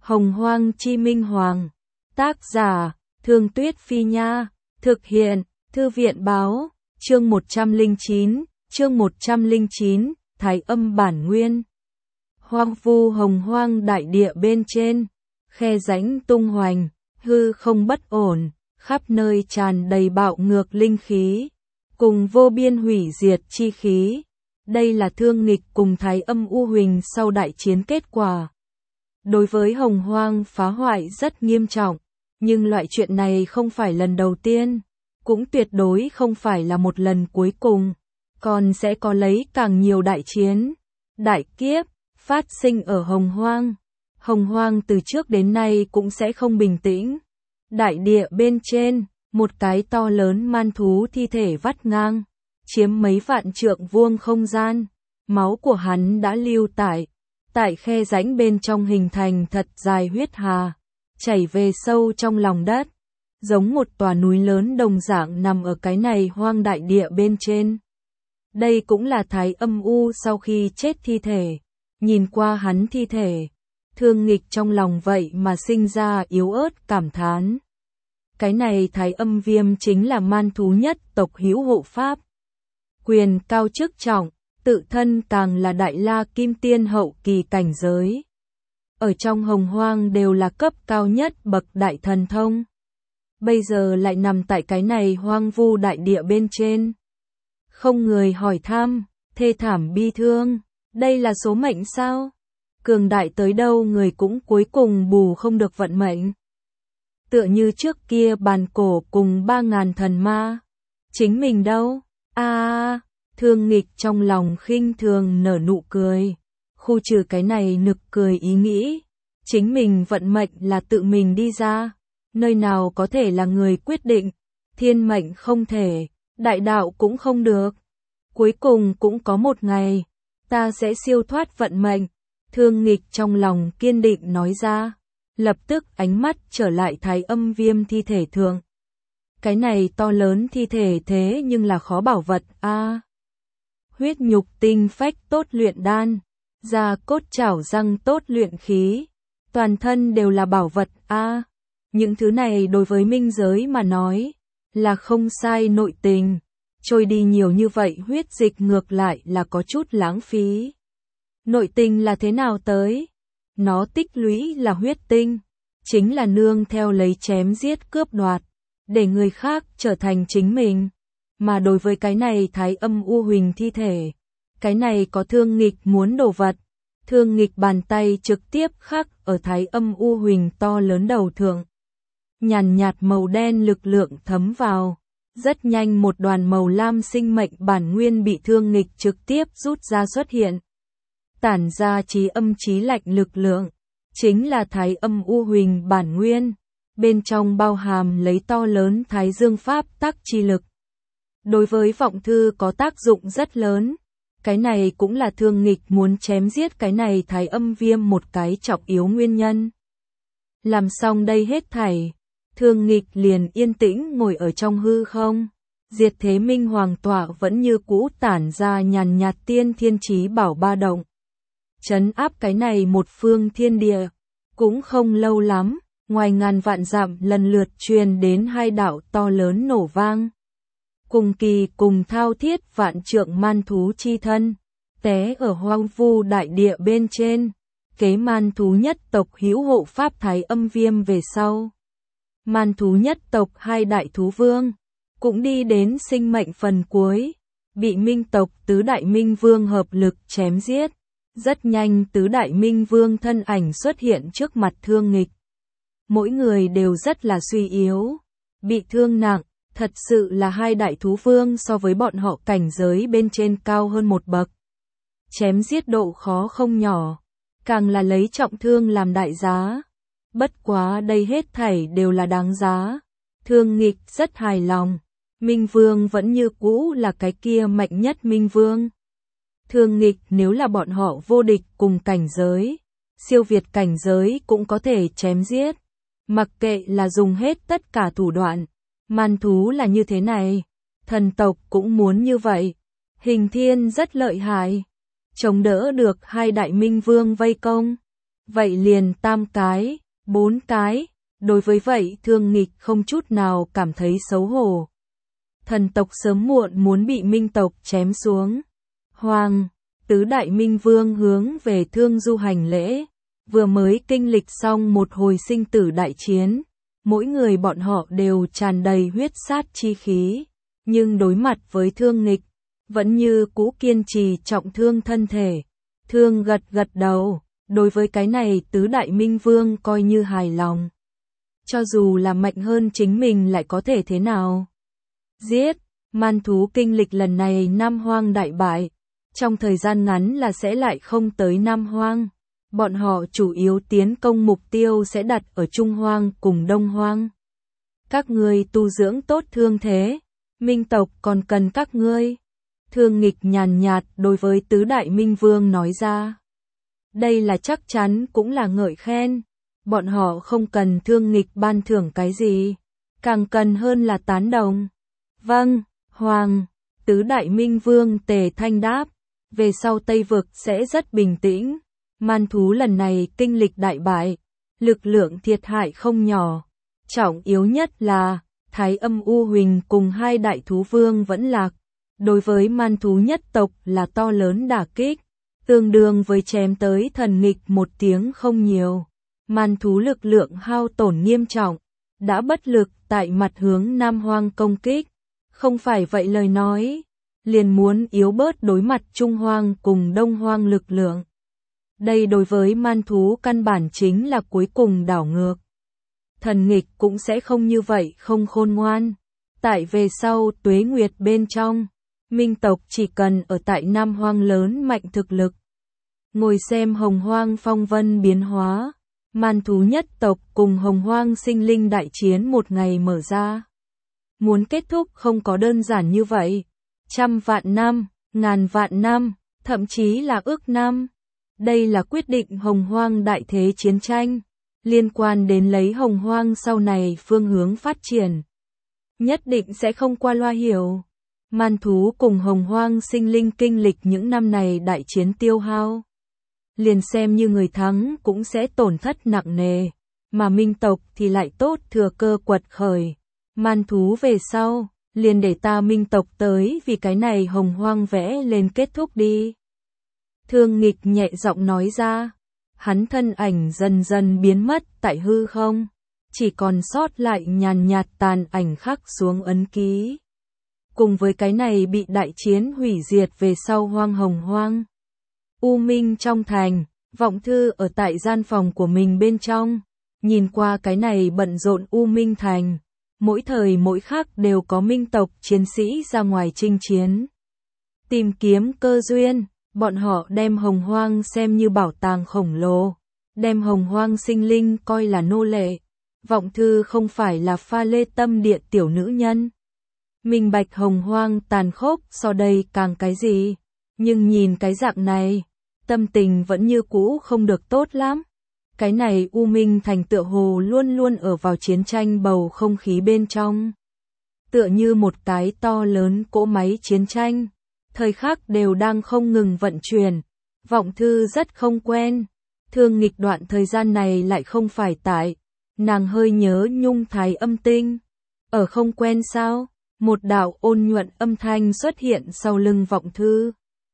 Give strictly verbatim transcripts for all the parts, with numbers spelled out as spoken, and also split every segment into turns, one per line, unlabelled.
Hồng Hoang Chi Minh Hoàng. Tác giả, Thương Tuyết Phi Nha. Thực hiện, Thư viện Báo. Chương một trăm lẻ chín, chương một trăm lẻ chín, Thái Âm bản nguyên. Hoang vu hồng hoang đại địa bên trên, khe rãnh tung hoành, hư không bất ổn, khắp nơi tràn đầy bạo ngược linh khí, cùng vô biên hủy diệt chi khí. Đây là thương nghịch cùng Thái Âm U Huỳnh sau đại chiến kết quả. Đối với hồng hoang phá hoại rất nghiêm trọng, nhưng loại chuyện này không phải lần đầu tiên, cũng tuyệt đối không phải là một lần cuối cùng, còn sẽ có lấy càng nhiều đại chiến, đại kiếp, phát sinh ở hồng hoang. Hồng hoang từ trước đến nay cũng sẽ không bình tĩnh. Đại địa bên trên, một cái to lớn man thú thi thể vắt ngang, chiếm mấy vạn trượng vuông không gian, máu của hắn đã lưu tại, tại khe rãnh bên trong hình thành thật dài huyết hà, chảy về sâu trong lòng đất, giống một tòa núi lớn đồng dạng nằm ở cái này hoang đại địa bên trên. Đây cũng là Thái Âm U sau khi chết thi thể. Nhìn qua hắn thi thể, thương nghịch trong lòng vậy mà sinh ra yếu ớt cảm thán. Cái này Thái Âm Viêm chính là man thú nhất tộc hữu hộ pháp. Quyền cao chức trọng, tự thân càng là đại la kim tiên hậu kỳ cảnh giới. Ở trong hồng hoang đều là cấp cao nhất bậc đại thần thông. Bây giờ lại nằm tại cái này hoang vu đại địa bên trên. Không người hỏi thăm, thê thảm bi thương. Đây là số mệnh sao? Cường đại tới đâu người cũng cuối cùng bù không được vận mệnh. Tựa như trước kia bàn cổ cùng ba ngàn thần ma. Chính mình đâu? A à, thương nghịch trong lòng khinh thường nở nụ cười. Khu trừ cái này nực cười ý nghĩ. Chính mình vận mệnh là tự mình đi ra. Nơi nào có thể là người quyết định. Thiên mệnh không thể, đại đạo cũng không được. Cuối cùng cũng có một ngày. Ta sẽ siêu thoát vận mệnh, thương nghịch trong lòng kiên định nói ra, lập tức ánh mắt trở lại Thái Âm Viêm thi thể thượng. Cái này to lớn thi thể thế nhưng là khó bảo vật a. À, huyết nhục tinh phách tốt luyện đan, da cốt chảo răng tốt luyện khí, toàn thân đều là bảo vật a. À, những thứ này đối với minh giới mà nói là không sai nội tình. Trôi đi nhiều như vậy huyết dịch ngược lại là có chút lãng phí. Nội tình là thế nào tới? Nó tích lũy là huyết tinh, chính là nương theo lấy chém giết cướp đoạt, để người khác trở thành chính mình. Mà đối với cái này Thái Âm U Huỳnh thi thể, cái này có thương nghịch muốn đồ vật, thương nghịch bàn tay trực tiếp khắc ở Thái Âm U Huỳnh to lớn đầu thượng. Nhàn nhạt màu đen lực lượng thấm vào. Rất nhanh một đoàn màu lam sinh mệnh bản nguyên bị thương nghịch trực tiếp rút ra xuất hiện. Tản ra chí âm chí lạnh lực lượng, chính là Thái Âm U Huỳnh bản nguyên, bên trong bao hàm lấy to lớn Thái Dương Pháp tắc chi lực. Đối với vọng thư có tác dụng rất lớn, cái này cũng là thương nghịch muốn chém giết cái này Thái Âm Viêm một cái trọng yếu nguyên nhân. Làm xong đây hết thảy. Thương nghịch liền yên tĩnh ngồi ở trong hư không, diệt thế minh hoàng tọa vẫn như cũ tản ra nhàn nhạt tiên thiên chí bảo ba động. Trấn áp cái này một phương thiên địa, cũng không lâu lắm, ngoài ngàn vạn dặm lần lượt truyền đến hai đạo to lớn nổ vang. Cùng kỳ cùng thao thiết vạn trượng man thú chi thân, té ở hoang vu đại địa bên trên, kế man thú nhất tộc hữu hộ pháp Thái Âm Viêm về sau. Man thú nhất tộc hai đại thú vương, cũng đi đến sinh mệnh phần cuối, bị minh tộc tứ đại minh vương hợp lực chém giết. Rất nhanh tứ đại minh vương thân ảnh xuất hiện trước mặt thương nghịch. Mỗi người đều rất là suy yếu, bị thương nặng, thật sự là hai đại thú vương so với bọn họ cảnh giới bên trên cao hơn một bậc. Chém giết độ khó không nhỏ, càng là lấy trọng thương làm đại giá. Bất quá đây hết thảy đều là đáng giá. Thương nghịch rất hài lòng. Minh Vương vẫn như cũ là cái kia mạnh nhất Minh Vương. Thương nghịch nếu là bọn họ vô địch cùng cảnh giới, siêu việt cảnh giới cũng có thể chém giết. Mặc kệ là dùng hết tất cả thủ đoạn. Man thú là như thế này. Thần tộc cũng muốn như vậy. Hình thiên rất lợi hại. Chống đỡ được hai đại Minh Vương vây công. vậy liền tam cái, bốn cái, đối với vậy Thương Nghịch không chút nào cảm thấy xấu hổ. Thần tộc sớm muộn muốn bị Minh tộc chém xuống. Hoàng, tứ đại Minh Vương hướng về Thương Du hành lễ, vừa mới kinh lịch xong một hồi sinh tử đại chiến, mỗi người bọn họ đều tràn đầy huyết sát chi khí, nhưng đối mặt với Thương Nghịch, vẫn như cũ kiên trì trọng thương thân thể. Thương gật gật đầu, đối với cái này tứ đại Minh Vương coi như hài lòng. Cho dù là mạnh hơn chính mình lại có thể thế nào? Giết, man thú kinh lịch lần này Nam Hoang đại bại, trong thời gian ngắn là sẽ lại không tới Nam Hoang. Bọn họ chủ yếu tiến công mục tiêu sẽ đặt ở Trung Hoang cùng Đông Hoang. Các ngươi tu dưỡng tốt thương thế, Minh tộc còn cần các ngươi. Thương Nghịch nhàn nhạt đối với tứ đại Minh Vương nói ra. Đây là chắc chắn cũng là ngợi khen. Bọn họ không cần Thương Nghịch ban thưởng cái gì, càng cần hơn là tán đồng. Vâng, Hoàng, tứ đại Minh Vương tề thanh đáp, về sau Tây Vực sẽ rất bình tĩnh. Man thú lần này kinh lịch đại bại, lực lượng thiệt hại không nhỏ. Trọng yếu nhất là, Thái Âm U Huỳnh cùng hai đại thú vương vẫn lạc. Đối với man thú nhất tộc là to lớn đả kích, tương đương với chém tới thần nghịch một tiếng không nhiều. Man thú lực lượng hao tổn nghiêm trọng, đã bất lực tại mặt hướng Nam Hoang công kích. Không phải vậy lời nói, liền muốn yếu bớt đối mặt Trung Hoang cùng Đông Hoang lực lượng. Đây đối với man thú căn bản chính là cuối cùng đảo ngược. Thần nghịch cũng sẽ không như vậy không khôn ngoan. Tại về sau tuế nguyệt bên trong, Minh tộc chỉ cần ở tại Nam Hoang lớn mạnh thực lực. Ngồi xem Hồng Hoang phong vân biến hóa, man thú nhất tộc cùng Hồng Hoang sinh linh đại chiến một ngày mở ra. Muốn kết thúc không có đơn giản như vậy. Trăm vạn năm, ngàn vạn năm, thậm chí là ước năm. Đây là quyết định Hồng Hoang đại thế chiến tranh, liên quan đến lấy Hồng Hoang sau này phương hướng phát triển. Nhất định sẽ không qua loa hiểu. Man thú cùng Hồng Hoang sinh linh kinh lịch những năm này đại chiến tiêu hao. Liền xem như người thắng cũng sẽ tổn thất nặng nề, mà Minh tộc thì lại tốt thừa cơ quật khởi. Man thú về sau, liền để ta Minh tộc tới vì cái này Hồng Hoang vẽ lên kết thúc đi. Thương Nghịch nhẹ giọng nói ra, hắn thân ảnh dần dần biến mất tại hư không, chỉ còn sót lại nhàn nhạt tàn ảnh khắc xuống ấn ký. Cùng với cái này bị đại chiến hủy diệt về sau Hoang Hồng Hoang. U Minh trong thành, Vọng Thư ở tại gian phòng của mình bên trong, nhìn qua cái này bận rộn U Minh thành, mỗi thời mỗi khắc đều có Minh tộc chiến sĩ ra ngoài chinh chiến. Tìm kiếm cơ duyên, bọn họ đem Hồng Hoang xem như bảo tàng khổng lồ, đem Hồng Hoang sinh linh coi là nô lệ. Vọng Thư không phải là pha lê tâm địa tiểu nữ nhân. Minh bạch Hồng Hoang tàn khốc so đây càng cái gì, nhưng nhìn cái dạng này, tâm tình vẫn như cũ không được tốt lắm. Cái này U Minh thành tựa hồ luôn luôn ở vào chiến tranh bầu không khí bên trong. Tựa như một cái to lớn cỗ máy chiến tranh, thời khắc đều đang không ngừng vận chuyển. Vọng Thư rất không quen, Thương Nghịch đoạn thời gian này lại không phải tại, nàng hơi nhớ Nhung Thái Âm Tinh. Ở không quen sao? Một đạo ôn nhuận âm thanh xuất hiện sau lưng Vọng Thư.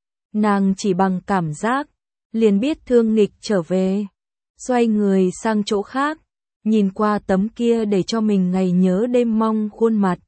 Nàng chỉ bằng cảm giác, liền biết Thương Nghịch trở về. Xoay người sang chỗ khác, nhìn qua tấm kia để cho mình ngày nhớ đêm mong khuôn mặt.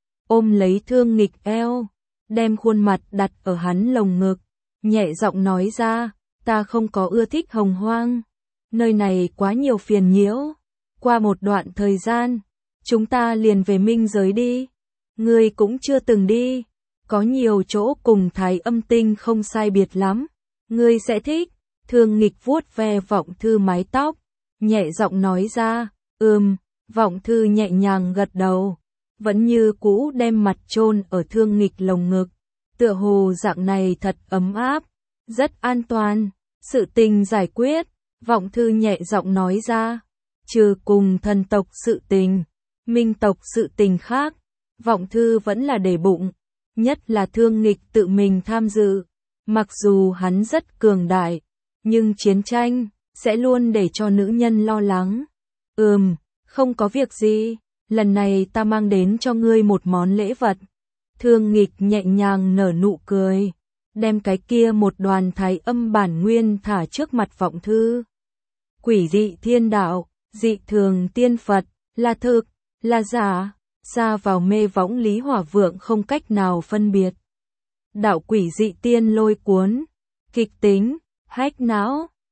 Ôm lấy Thương Nghịch eo, đem khuôn mặt đặt ở hắn lồng ngực, nhẹ giọng nói ra, ta không có ưa thích Hồng Hoang. Nơi này quá nhiều phiền nhiễu. Qua một đoạn thời gian, chúng ta liền về minh giới đi. Ngươi cũng chưa từng đi, có nhiều chỗ cùng Thái Âm Tinh không sai biệt lắm. Ngươi sẽ thích. Thương Nghịch vuốt ve Vọng Thư mái tóc, nhẹ giọng nói ra, ừm. Vọng Thư nhẹ nhàng gật đầu, vẫn như cũ đem mặt chôn ở Thương Nghịch lồng ngực. Tựa hồ dạng này thật ấm áp, rất an toàn. Sự tình giải quyết, Vọng Thư nhẹ giọng nói ra, trừ cùng thần tộc sự tình, Minh tộc sự tình khác, Vọng Thư vẫn là để bụng, nhất là Thương Nghịch tự mình tham dự. Mặc dù hắn rất cường đại, nhưng chiến tranh, sẽ luôn để cho nữ nhân lo lắng. Ừm, không có việc gì, lần này ta mang đến cho ngươi một món lễ vật. Thương Nghịch nhẹ nhàng nở nụ cười, đem cái kia một đoàn thái âm bản nguyên thả trước mặt Vọng Thư. Quỷ dị thiên đạo, dị thường tiên Phật, là thực, là giả, xa vào mê võng Lý Hỏa Vượng không cách nào phân biệt. Đạo quỷ dị tiên lôi cuốn, kịch tính, hách não,